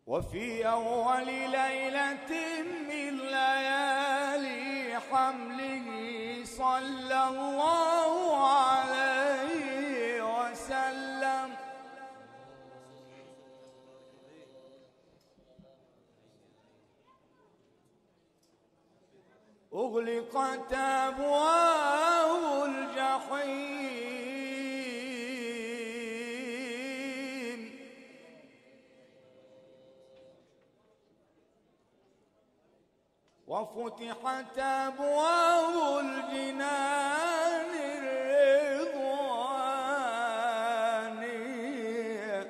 وفي أول ليلة من ليالي حمله صلى الله عليه وسلم أغلقت أبواب الجحيم وفتحت أبواب الجنان الرضوانية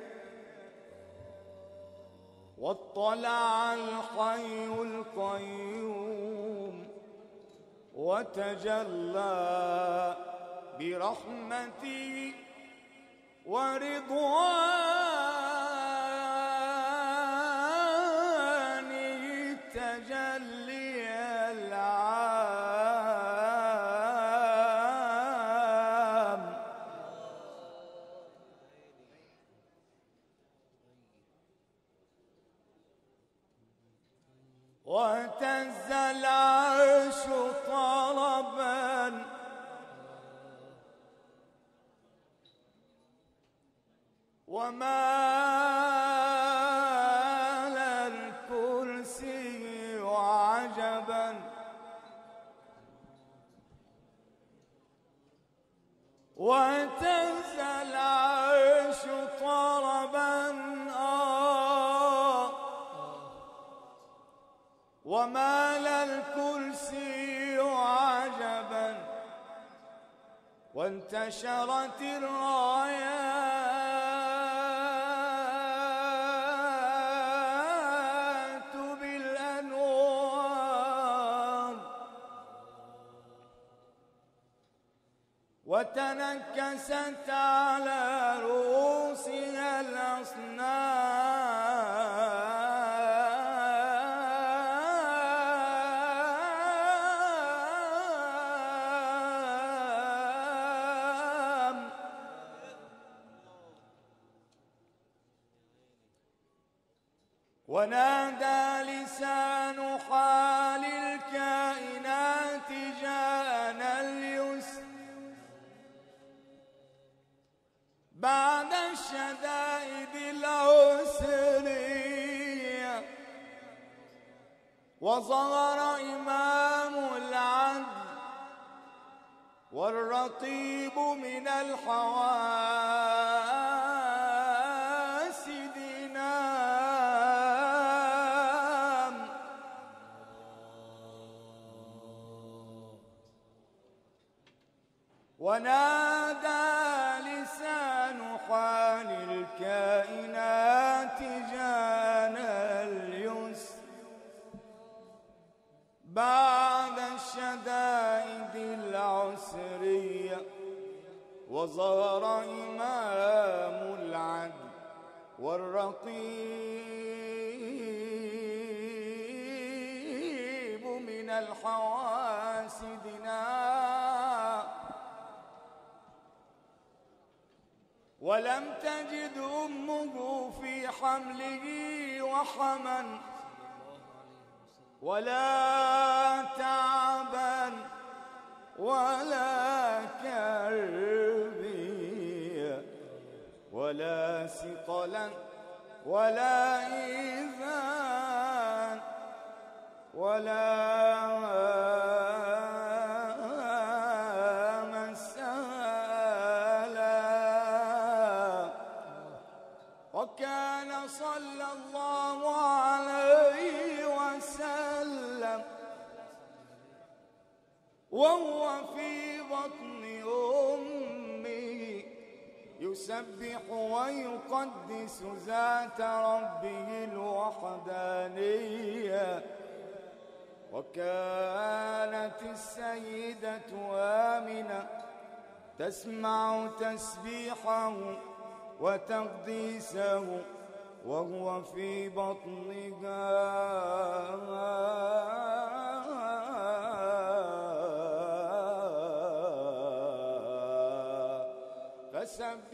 واطلع الحي القيوم وتجلى برحمته ورضوانه تجلي العام واهتز العرش طربا ومال الكرسي عجبا واهتز العرش طربا ومال الكرسي عجبا وانتشرت الرايات بالأنوار وتنكست على رؤوسها الأصنام ونادى لسان حال الكائنات جاءنا اليسر بعد الشدائد العسرية وظهر إمام العدل والرقيب من الحواسد نام ونادى لسان حال الكائنات جانا اليسر بعد الشدائد العسرية وظهر إمام العدل والرقيب من الحواسد نام ولم تجد أمه في حمله وحما ولا تعبا ولا كربيا ولا ثقلا ولا إيذان ولا وكان صلى الله عليه وسلم وهو في بطن أمه يسبح ويقدس ذات ربه الوحدانية وكانت السيدة آمنة تسمع تسبيحه وتقديسه وهو في بطنها فسبح